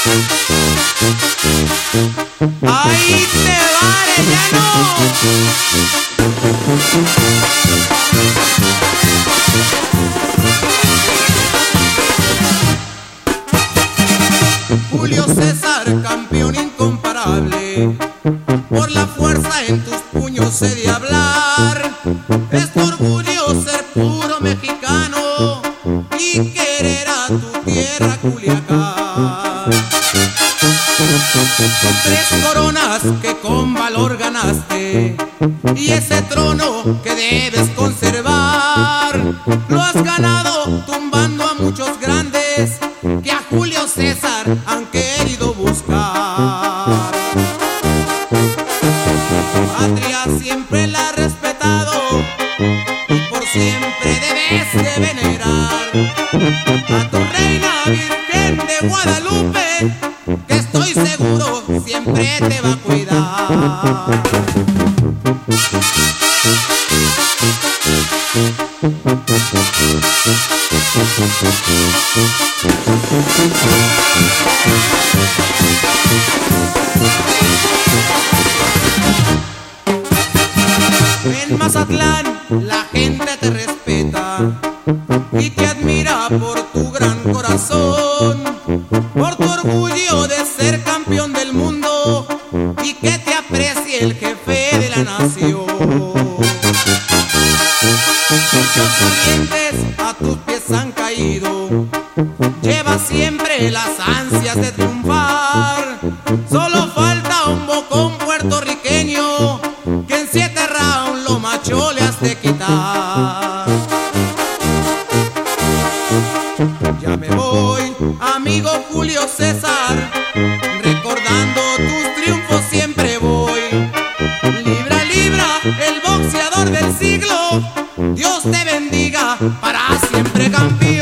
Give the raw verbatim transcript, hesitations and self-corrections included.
Ahí te va, Arellano. Julio César, campeón incomparable, por la fuerza en tus puños he de hablar. Es tu orgullo ser puro mexicano y querer a tu tierra Culiacán. Tres coronas que con valor ganaste y ese trono que debes conservar, lo has ganado tumbando a muchos grandes que a Julio César han querido buscar. Patria siempre la has respetado y por siempre debes de venerar a tu reina Virgen de Guadalupe, que estoy seguro siempre te va a cuidar. En Mazatlán la gente te respeta y te admira por tu gran corazón, por tu orgullo de ser campeón del mundo y que te aprecie el jefe de la nación. Muchas corrientes a tus pies han caído, llevas siempre las ansias de triunfar. Solo falta un bocón puertorriqueño que en siete rounds lo macho le has de quitar. Ya me voy, amigo Julio César, recordando tus triunfos siempre voy. Libra, libra, el boxeador del siglo, Dios te bendiga para siempre, campeón.